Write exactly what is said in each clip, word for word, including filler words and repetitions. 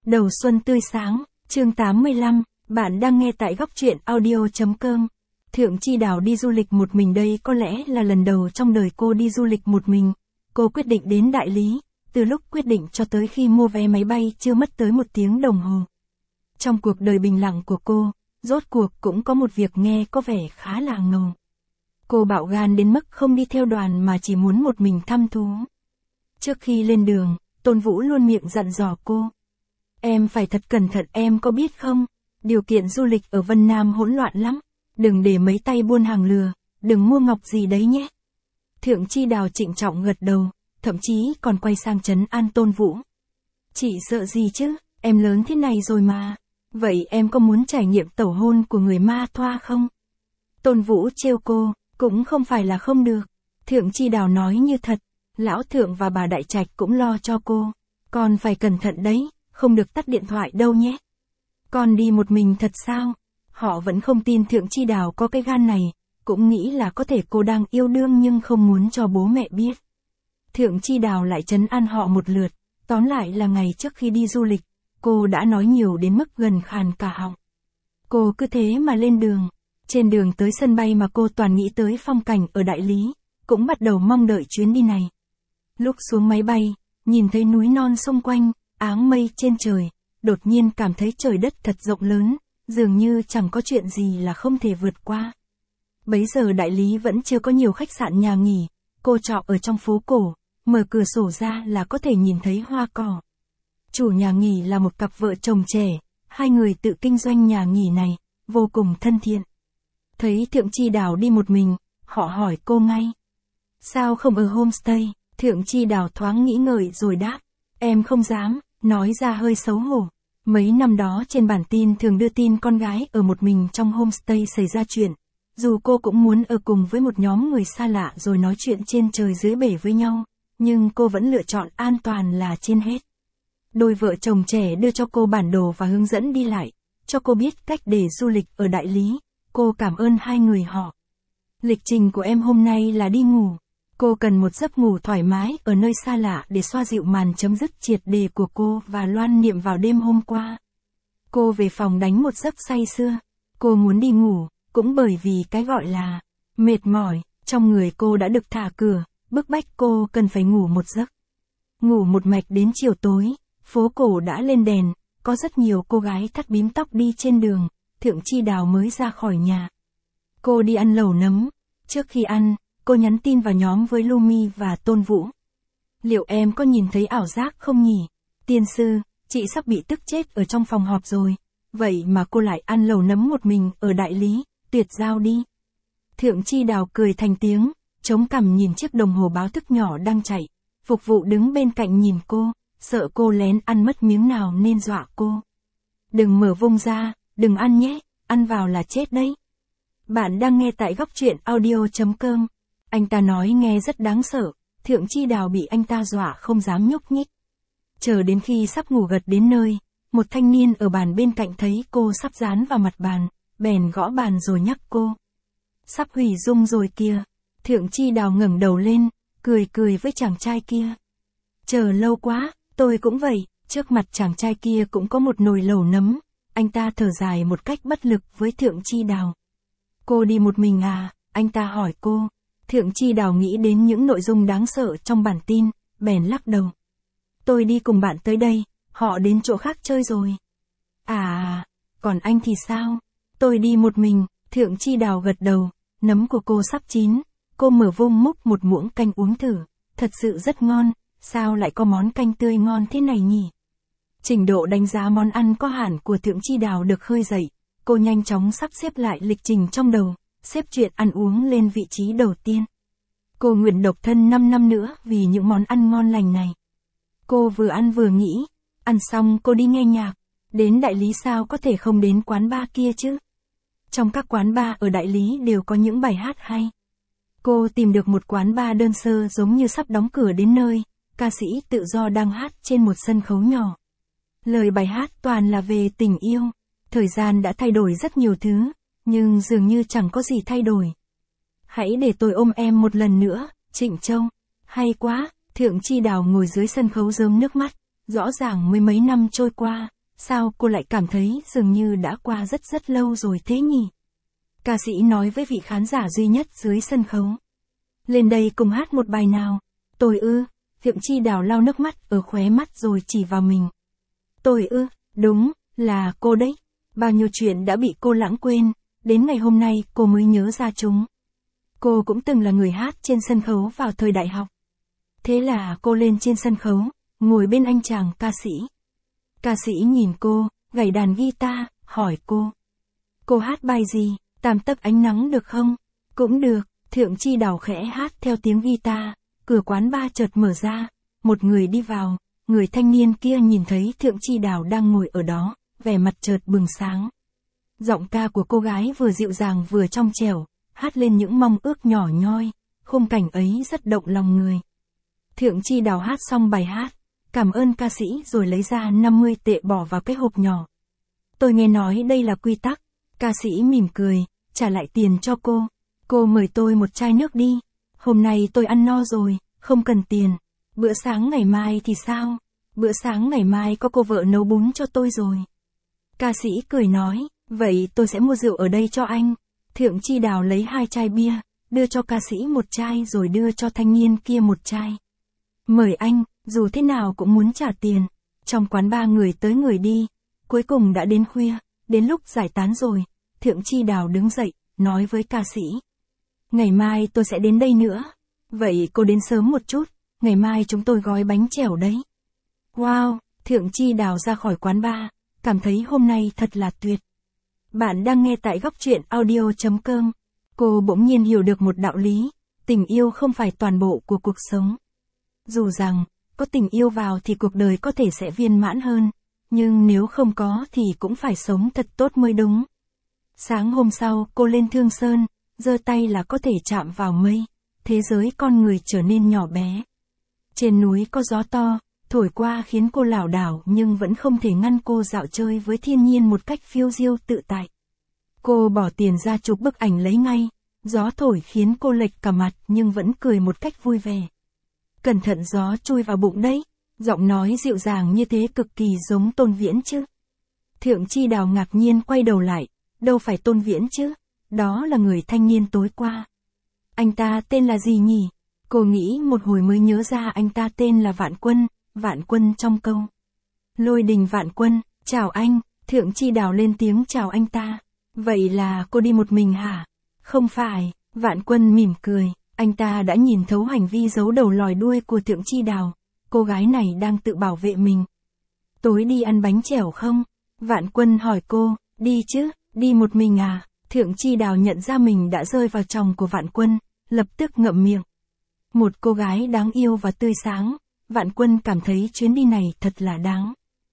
Đầu xuân tươi sáng, chương tám mươi lăm, bạn đang nghe tại góc truyện audio.com. Thượng Chi Đào đi du lịch một mình đây có lẽ là lần đầu trong đời cô đi du lịch một mình. Cô quyết định đến Đại Lý, từ lúc quyết định cho tới khi mua vé máy bay chưa mất tới một tiếng đồng hồ. Trong cuộc đời bình lặng của cô, rốt cuộc cũng có một việc nghe có vẻ khá là ngầu. Cô bạo gan đến mức không đi theo đoàn mà chỉ muốn một mình thăm thú. Trước khi lên đường, Tôn Vũ luôn miệng dặn dò cô. Em phải thật cẩn thận, em có biết không? Điều kiện du lịch ở Vân Nam hỗn loạn lắm. Đừng để mấy tay buôn hàng lừa, đừng mua ngọc gì đấy nhé. Thượng Chi Đào trịnh trọng gật đầu, thậm chí còn quay sang trấn an Tôn Vũ. Chị sợ gì chứ, em lớn thế này rồi mà. Vậy em có muốn trải nghiệm tẩu hôn của người ma thoa không? Tôn Vũ trêu cô, cũng không phải là không được. Thượng Chi Đào nói như thật, lão thượng và bà Đại Trạch cũng lo cho cô. Con phải cẩn thận đấy, không được tắt điện thoại đâu nhé. Con đi một mình thật sao? Họ vẫn không tin Thượng Chi Đào có cái gan này, cũng nghĩ là có thể cô đang yêu đương nhưng không muốn cho bố mẹ biết. Thượng Chi Đào lại trấn an họ một lượt, tóm lại là ngày trước khi đi du lịch, cô đã nói nhiều đến mức gần khàn cả họng. Cô cứ thế mà lên đường, trên đường tới sân bay mà cô toàn nghĩ tới phong cảnh ở Đại Lý, cũng bắt đầu mong đợi chuyến đi này. Lúc xuống máy bay, nhìn thấy núi non xung quanh, áng mây trên trời, đột nhiên cảm thấy trời đất thật rộng lớn, dường như chẳng có chuyện gì là không thể vượt qua. Bấy giờ Đại Lý vẫn chưa có nhiều khách sạn nhà nghỉ, cô trọ ở trong phố cổ, mở cửa sổ ra là có thể nhìn thấy hoa cỏ. Chủ nhà nghỉ là một cặp vợ chồng trẻ, hai người tự kinh doanh nhà nghỉ này, vô cùng thân thiện. Thấy Thượng Chi Đào đi một mình, họ hỏi cô ngay. Sao không ở homestay? Thượng Chi Đào thoáng nghĩ ngợi rồi đáp. Em không dám, nói ra hơi xấu hổ. Mấy năm đó trên bản tin thường đưa tin con gái ở một mình trong homestay xảy ra chuyện. Dù cô cũng muốn ở cùng với một nhóm người xa lạ rồi nói chuyện trên trời dưới bể với nhau, nhưng cô vẫn lựa chọn an toàn là trên hết. Đôi vợ chồng trẻ đưa cho cô bản đồ và hướng dẫn đi lại, cho cô biết cách để du lịch ở Đại Lý. Cô cảm ơn hai người họ. Lịch trình của em hôm nay là đi ngủ. Cô cần một giấc ngủ thoải mái ở nơi xa lạ để xoa dịu màn chấm dứt triệt đề của cô và loan niệm vào đêm hôm qua. Cô về phòng đánh một giấc say sưa. Cô muốn đi ngủ, cũng bởi vì cái gọi là mệt mỏi, trong người cô đã được thả cửa, bức bách cô cần phải ngủ một giấc. Ngủ một mạch đến chiều tối, phố cổ đã lên đèn, có rất nhiều cô gái thắt bím tóc đi trên đường, Thượng Chi Đào mới ra khỏi nhà. Cô đi ăn lẩu nấm, trước khi ăn, cô nhắn tin vào nhóm với Lumi và Tôn Vũ. Liệu em có nhìn thấy ảo giác không nhỉ? Tiên sư, chị sắp bị tức chết ở trong phòng họp rồi. Vậy mà cô lại ăn lẩu nấm một mình ở Đại Lý, tuyệt giao đi. Thượng Chi Đào cười thành tiếng, chống cằm nhìn chiếc đồng hồ báo thức nhỏ đang chạy. Phục vụ đứng bên cạnh nhìn cô, sợ cô lén ăn mất miếng nào nên dọa cô. Đừng mở vung ra, đừng ăn nhé, ăn vào là chết đấy. Bạn đang nghe tại góc truyện audio.com. Anh ta nói nghe rất đáng sợ, Thượng Chi Đào bị anh ta dọa không dám nhúc nhích. Chờ đến khi sắp ngủ gật đến nơi, một thanh niên ở bàn bên cạnh thấy cô sắp dán vào mặt bàn, bèn gõ bàn rồi nhắc cô. Sắp hủy dung rồi kìa. Thượng Chi Đào ngẩng đầu lên, cười cười với chàng trai kia. Chờ lâu quá, tôi cũng vậy. Trước mặt chàng trai kia cũng có một nồi lẩu nấm. Anh ta thở dài một cách bất lực với Thượng Chi Đào. Cô đi một mình à? Anh ta hỏi cô. Thượng Chi Đào nghĩ đến những nội dung đáng sợ trong bản tin, bèn lắc đầu. Tôi đi cùng bạn tới đây, họ đến chỗ khác chơi rồi. À, còn anh thì sao? Tôi đi một mình. Thượng Chi Đào gật đầu, nấm của cô sắp chín, cô mở vung múc một muỗng canh uống thử, thật sự rất ngon, sao lại có món canh tươi ngon thế này nhỉ? Trình độ đánh giá món ăn có hạn của Thượng Chi Đào được khơi dậy, cô nhanh chóng sắp xếp lại lịch trình trong đầu, xếp chuyện ăn uống lên vị trí đầu tiên. Cô nguyện độc thân năm năm nữa vì những món ăn ngon lành này. Cô vừa ăn vừa nghĩ, ăn xong cô đi nghe nhạc, đến Đại Lý sao có thể không đến quán bar kia chứ? Trong các quán bar ở Đại Lý đều có những bài hát hay. Cô tìm được một quán bar đơn sơ giống như sắp đóng cửa đến nơi, ca sĩ tự do đang hát trên một sân khấu nhỏ. Lời bài hát toàn là về tình yêu. Thời gian đã thay đổi rất nhiều thứ, nhưng dường như chẳng có gì thay đổi. Hãy để tôi ôm em một lần nữa, Trịnh Châu. Hay quá, Thượng Chi Đào ngồi dưới sân khấu rơm nước mắt. Rõ ràng mới mấy năm trôi qua, sao cô lại cảm thấy dường như đã qua rất rất lâu rồi thế nhỉ? Ca sĩ nói với vị khán giả duy nhất dưới sân khấu. Lên đây cùng hát một bài nào. Tôi ư, Phượng Chi Đào lau nước mắt ở khóe mắt rồi chỉ vào mình. Tôi ư, đúng, là cô đấy. Bao nhiêu chuyện đã bị cô lãng quên, đến ngày hôm nay cô mới nhớ ra chúng. Cô cũng từng là người hát trên sân khấu vào thời đại học. Thế là cô lên trên sân khấu, ngồi bên anh chàng ca sĩ. Ca sĩ nhìn cô, gảy đàn guitar, hỏi cô. Cô hát bài gì, Tam Tấc Ánh Nắng được không? Cũng được, Phượng Chi Đào khẽ hát theo tiếng guitar, cửa quán bar chợt mở ra, một người đi vào, người thanh niên kia nhìn thấy Phượng Chi Đào đang ngồi ở đó, vẻ mặt chợt bừng sáng. Giọng ca của cô gái vừa dịu dàng vừa trong trẻo, hát lên những mong ước nhỏ nhoi, khung cảnh ấy rất động lòng người. Phượng Chi Đào hát xong bài hát, cảm ơn ca sĩ rồi lấy ra năm mươi tệ bỏ vào cái hộp nhỏ. Tôi nghe nói đây là quy tắc, ca sĩ mỉm cười, trả lại tiền cho cô. Cô mời tôi một chai nước đi, hôm nay tôi ăn no rồi, không cần tiền. Bữa sáng ngày mai thì sao? Bữa sáng ngày mai có cô vợ nấu bún cho tôi rồi. Ca sĩ cười nói, vậy tôi sẽ mua rượu ở đây cho anh. Phượng Chi Đào lấy hai chai bia, đưa cho ca sĩ một chai rồi đưa cho thanh niên kia một chai. Mời anh, dù thế nào cũng muốn trả tiền. Trong quán ba người tới người đi, cuối cùng đã đến khuya, đến lúc giải tán rồi. Phượng Chi Đào đứng dậy, nói với ca sĩ. Ngày mai tôi sẽ đến đây nữa. Vậy cô đến sớm một chút, ngày mai chúng tôi gói bánh chèo đấy. Wow, Phượng Chi Đào ra khỏi quán bar, cảm thấy hôm nay thật là tuyệt. Bạn đang nghe tại góc truyện audio chấm com. Cô bỗng nhiên hiểu được một đạo lý, tình yêu không phải toàn bộ của cuộc sống. Dù rằng, có tình yêu vào thì cuộc đời có thể sẽ viên mãn hơn, nhưng nếu không có thì cũng phải sống thật tốt mới đúng. Sáng hôm sau, cô lên Thương Sơn, giơ tay là có thể chạm vào mây, thế giới con người trở nên nhỏ bé. Trên núi có gió to, thổi qua khiến cô lảo đảo nhưng vẫn không thể ngăn cô dạo chơi với thiên nhiên một cách phiêu diêu tự tại. Cô bỏ tiền ra chụp bức ảnh lấy ngay, gió thổi khiến cô lệch cả mặt nhưng vẫn cười một cách vui vẻ. Cẩn thận gió chui vào bụng đấy, giọng nói dịu dàng như thế cực kỳ giống Tôn Viễn chứ. Phượng Chi Đào ngạc nhiên quay đầu lại, đâu phải Tôn Viễn chứ, đó là người thanh niên tối qua. Anh ta tên là gì nhỉ? Cô nghĩ một hồi mới nhớ ra anh ta tên là Vạn Quân, Vạn Quân trong câu. Lôi Đình Vạn Quân, chào anh, Phượng Chi Đào lên tiếng chào anh ta. Vậy là cô đi một mình hả? Không phải, Vạn Quân mỉm cười, anh ta đã nhìn thấu hành vi giấu đầu lòi đuôi của Phượng Chi Đào, cô gái này đang tự bảo vệ mình. Tối đi ăn bánh chèo không? Vạn Quân hỏi cô, đi chứ, đi một mình à? Phượng Chi Đào nhận ra mình đã rơi vào chòng của Vạn Quân, lập tức ngậm miệng. Một cô gái đáng yêu và tươi sáng, Vạn Quân cảm thấy chuyến đi này thật là đáng.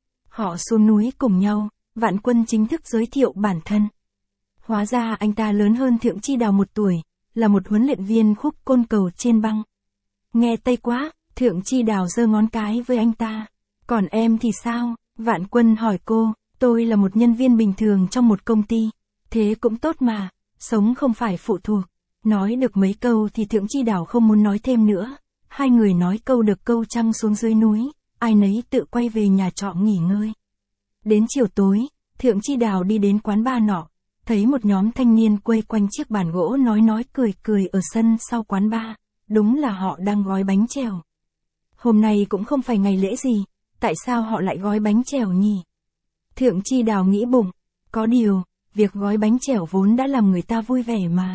Họ xuống núi cùng nhau, Vạn Quân chính thức giới thiệu bản thân. Hóa ra anh ta lớn hơn Phượng Chi Đào một tuổi, là một huấn luyện viên khúc côn cầu trên băng. Nghe tây quá, Phượng Chi Đào giơ ngón cái với anh ta. Còn em thì sao? Vạn Quân hỏi cô, tôi là một nhân viên bình thường trong một công ty. Thế cũng tốt mà, sống không phải phụ thuộc. Nói được mấy câu thì Phượng Chi Đào không muốn nói thêm nữa. Hai người nói câu được câu trăng xuống dưới núi, ai nấy tự quay về nhà trọ nghỉ ngơi. Đến chiều tối, Phượng Chi Đào đi đến quán bar nọ, thấy một nhóm thanh niên quây quanh chiếc bàn gỗ nói nói cười cười ở sân sau quán bar, đúng là họ đang gói bánh chèo. Hôm nay cũng không phải ngày lễ gì, tại sao họ lại gói bánh chèo nhỉ? Phượng Chi Đào nghĩ bụng, có điều, việc gói bánh chèo vốn đã làm người ta vui vẻ mà.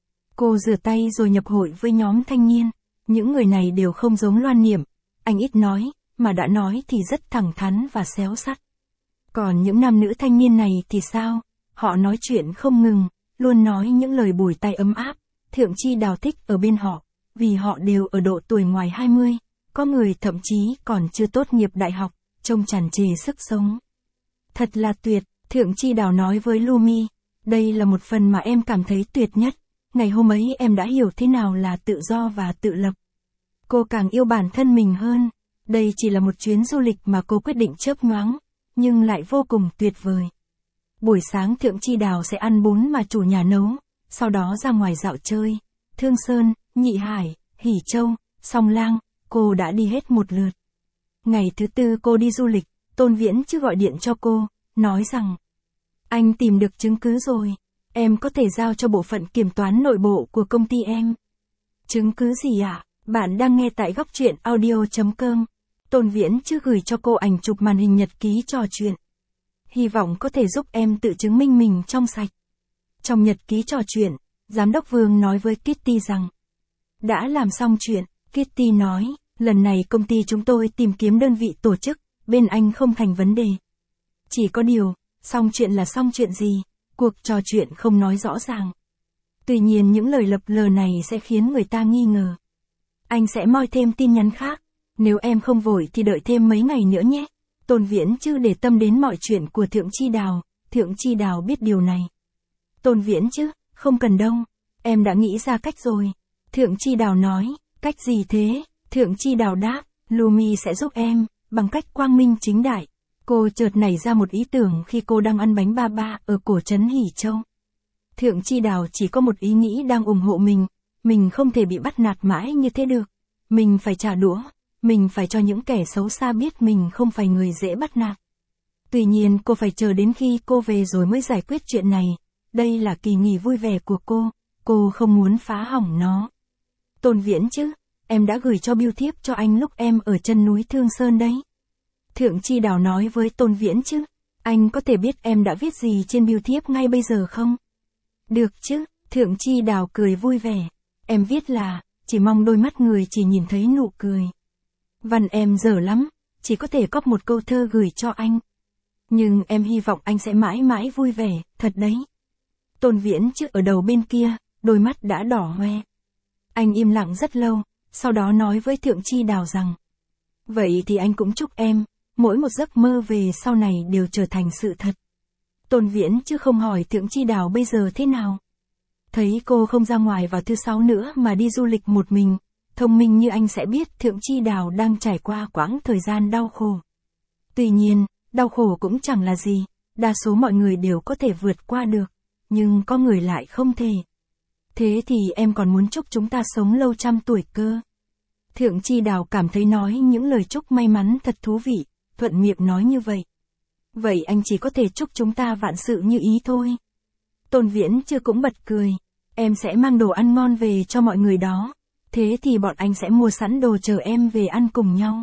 Cô rửa tay rồi nhập hội với nhóm thanh niên, những người này đều không giống Loan Niệm, anh ít nói, mà đã nói thì rất thẳng thắn và xéo sắt. Còn những nam nữ thanh niên này thì sao? Họ nói chuyện không ngừng, luôn nói những lời bủi tai ấm áp. Phượng Chi Đào thích ở bên họ, vì họ đều ở độ tuổi ngoài hai mươi, có người thậm chí còn chưa tốt nghiệp đại học, trông tràn trề sức sống. Thật là tuyệt, Phượng Chi Đào nói với Lumi, đây là một phần mà em cảm thấy tuyệt nhất. Ngày hôm ấy em đã hiểu thế nào là tự do và tự lập. Cô càng yêu bản thân mình hơn. Đây chỉ là một chuyến du lịch mà cô quyết định chớp nhoáng, nhưng lại vô cùng tuyệt vời. Buổi sáng Phượng Chi Đào sẽ ăn bún mà chủ nhà nấu, sau đó ra ngoài dạo chơi. Thương Sơn, Nhị Hải, Hỷ Châu, Song Lang, cô đã đi hết một lượt. Ngày thứ tư cô đi du lịch, Tôn Viễn Chứ gọi điện cho cô, nói rằng, anh tìm được chứng cứ rồi, em có thể giao cho bộ phận kiểm toán nội bộ của công ty em. Chứng cứ gì ạ? À? Bạn đang nghe tại góc truyện audio chấm com. Tôn Viễn Chứ gửi cho cô ảnh chụp màn hình nhật ký trò chuyện. Hy vọng có thể giúp em tự chứng minh mình trong sạch. Trong nhật ký trò chuyện, Giám đốc Vương nói với Kitty rằng, đã làm xong chuyện, Kitty nói, lần này công ty chúng tôi tìm kiếm đơn vị tổ chức, bên anh không thành vấn đề. Chỉ có điều, xong chuyện là xong chuyện gì, cuộc trò chuyện không nói rõ ràng. Tuy nhiên những lời lập lờ này sẽ khiến người ta nghi ngờ. Anh sẽ moi thêm tin nhắn khác, nếu em không vội thì đợi thêm mấy ngày nữa nhé. Tôn Viễn Chứ để tâm đến mọi chuyện của Thượng Chi Đào, Thượng Chi Đào biết điều này. Tôn Viễn Chứ, không cần đâu, em đã nghĩ ra cách rồi. Thượng Chi Đào nói, cách gì thế? Thượng Chi Đào đáp, Lumi sẽ giúp em, bằng cách quang minh chính đại. Cô chợt nảy ra một ý tưởng khi cô đang ăn bánh ba ba ở cổ trấn Hỷ Châu. Thượng Chi Đào chỉ có một ý nghĩ đang ủng hộ mình, mình không thể bị bắt nạt mãi như thế được. Mình phải trả đũa, mình phải cho những kẻ xấu xa biết mình không phải người dễ bắt nạt. Tuy nhiên cô phải chờ đến khi cô về rồi mới giải quyết chuyện này. Đây là kỳ nghỉ vui vẻ của cô, cô không muốn phá hỏng nó. Tôn Viễn Chứ, em đã gửi cho bưu thiếp cho anh lúc em ở chân núi Thương Sơn đấy. Thượng Chi Đào nói với Tôn Viễn Chứ, anh có thể biết em đã viết gì trên bưu thiếp ngay bây giờ không? Được chứ, Thượng Chi Đào cười vui vẻ. Em viết là, chỉ mong đôi mắt người chỉ nhìn thấy nụ cười. Văn em dở lắm, chỉ có thể cóp một câu thơ gửi cho anh. Nhưng em hy vọng anh sẽ mãi mãi vui vẻ, thật đấy. Tôn Viễn Chứ ở đầu bên kia, đôi mắt đã đỏ hoe. Anh im lặng rất lâu, sau đó nói với Thượng Chi Đào rằng, vậy thì anh cũng chúc em, mỗi một giấc mơ về sau này đều trở thành sự thật. Tôn Viễn Chứ không hỏi Thượng Chi Đào bây giờ thế nào. Thấy cô không ra ngoài vào thứ sáu nữa mà đi du lịch một mình, thông minh như anh sẽ biết Thượng Chi Đào đang trải qua quãng thời gian đau khổ. Tuy nhiên, đau khổ cũng chẳng là gì, đa số mọi người đều có thể vượt qua được, nhưng có người lại không thể. Thế thì em còn muốn chúc chúng ta sống lâu trăm tuổi cơ. Thượng Chi Đào cảm thấy nói những lời chúc may mắn thật thú vị, thuận miệng nói như vậy. Vậy anh chỉ có thể chúc chúng ta vạn sự như ý thôi. Tôn Viễn Chứ cũng bật cười, em sẽ mang đồ ăn ngon về cho mọi người đó, thế thì bọn anh sẽ mua sẵn đồ chờ em về ăn cùng nhau.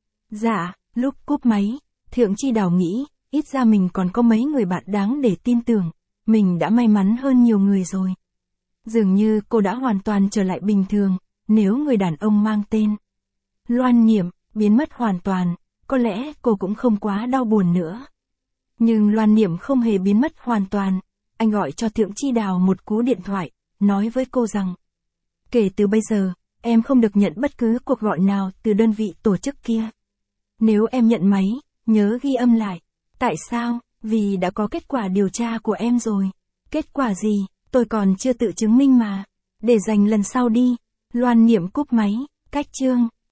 Dạ, lúc cúp máy, Thượng Chi Đào nghĩ, ít ra mình còn có mấy người bạn đáng để tin tưởng, mình đã may mắn hơn nhiều người rồi. Dường như cô đã hoàn toàn trở lại bình thường, nếu người đàn ông mang tên Loan Niệm biến mất hoàn toàn, có lẽ cô cũng không quá đau buồn nữa. Nhưng Loan Niệm không hề biến mất hoàn toàn, anh gọi cho Thượng Chi Đào một cú điện thoại, nói với cô rằng, kể từ bây giờ, em không được nhận bất cứ cuộc gọi nào từ đơn vị tổ chức kia. Nếu em nhận máy, nhớ ghi âm lại. Tại sao? Vì đã có kết quả điều tra của em rồi. Kết quả gì? Tôi còn chưa tự chứng minh mà. Để dành lần sau đi. Loan Niệm cúp máy, cách chương.